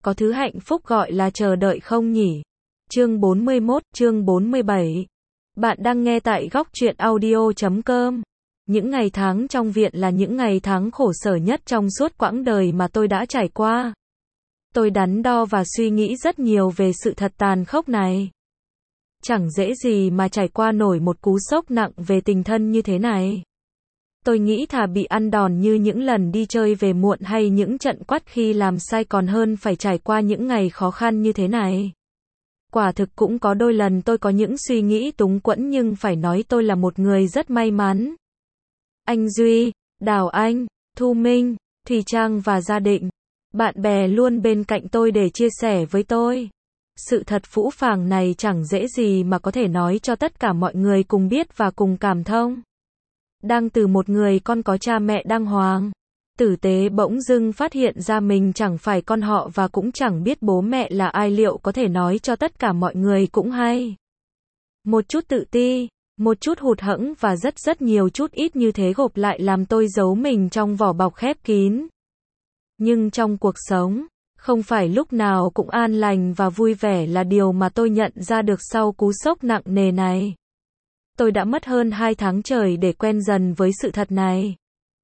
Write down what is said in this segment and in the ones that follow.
có thứ hạnh phúc gọi là chờ đợi không nhỉ? Chương 41, chương 47. Bạn đang nghe tại góc truyện audio.com. Những ngày tháng trong viện là những ngày tháng khổ sở nhất trong suốt quãng đời mà tôi đã trải qua. Tôi đắn đo và suy nghĩ rất nhiều về sự thật tàn khốc này. Chẳng dễ gì mà trải qua nổi một cú sốc nặng về tình thân như thế này. Tôi nghĩ thà bị ăn đòn như những lần đi chơi về muộn hay những trận quát khi làm sai còn hơn phải trải qua những ngày khó khăn như thế này. Quả thực cũng có đôi lần tôi có những suy nghĩ túng quẫn nhưng phải nói tôi là một người rất may mắn. Anh Duy, Đào Anh, Thu Minh, Thùy Trang và gia đình, bạn bè luôn bên cạnh tôi để chia sẻ với tôi. Sự thật phũ phàng này chẳng dễ gì mà có thể nói cho tất cả mọi người cùng biết và cùng cảm thông. Đang từ một người con có cha mẹ đàng hoàng, tử tế bỗng dưng phát hiện ra mình chẳng phải con họ và cũng chẳng biết bố mẹ là ai, liệu có thể nói cho tất cả mọi người cũng hay. Một chút tự ti, một chút hụt hẫng và rất nhiều chút ít như thế gộp lại làm tôi giấu mình trong vỏ bọc khép kín. Nhưng trong cuộc sống, không phải lúc nào cũng an lành và vui vẻ là điều mà tôi nhận ra được sau cú sốc nặng nề này. Tôi đã mất hơn 2 tháng trời để quen dần với sự thật này.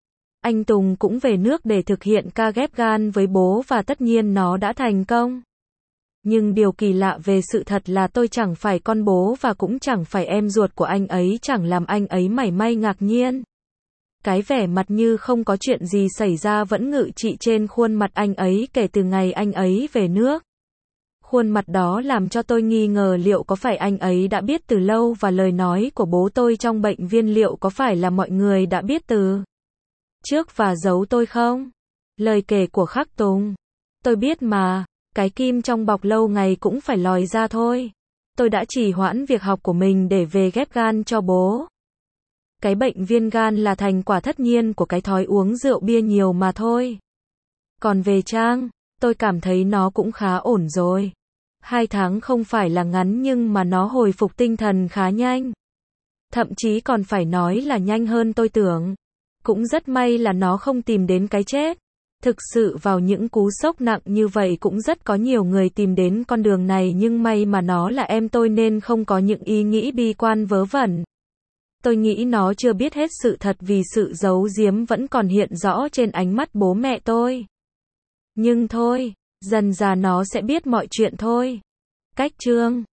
Anh Tùng cũng về nước để thực hiện ca ghép gan với bố và tất nhiên nó đã thành công. Nhưng điều kỳ lạ về sự thật là tôi chẳng phải con bố và cũng chẳng phải em ruột của anh ấy, chẳng làm anh ấy mảy may ngạc nhiên. Cái vẻ mặt như không có chuyện gì xảy ra vẫn ngự trị trên khuôn mặt anh ấy kể từ ngày anh ấy về nước. Khuôn mặt đó làm cho tôi nghi ngờ liệu có phải anh ấy đã biết từ lâu và lời nói của bố tôi trong bệnh viện liệu có phải là mọi người đã biết từ trước và giấu tôi không? Lời kể của Khắc Tùng. Tôi biết mà, cái kim trong bọc lâu ngày cũng phải lòi ra thôi. Tôi đã trì hoãn việc học của mình để về ghép gan cho bố. Cái bệnh viêm gan là thành quả tất nhiên của cái thói uống rượu bia nhiều mà thôi. Còn về Trang, tôi cảm thấy nó cũng khá ổn rồi. 2 tháng không phải là ngắn nhưng mà nó hồi phục tinh thần khá nhanh. Thậm chí còn phải nói là nhanh hơn tôi tưởng. Cũng rất may là nó không tìm đến cái chết. Thực sự vào những cú sốc nặng như vậy cũng rất có nhiều người tìm đến con đường này, nhưng may mà nó là em tôi nên không có những ý nghĩ bi quan vớ vẩn. Tôi nghĩ nó chưa biết hết sự thật vì sự giấu giếm vẫn còn hiện rõ trên ánh mắt bố mẹ tôi. Nhưng thôi, dần dà nó sẽ biết mọi chuyện thôi. Cách chương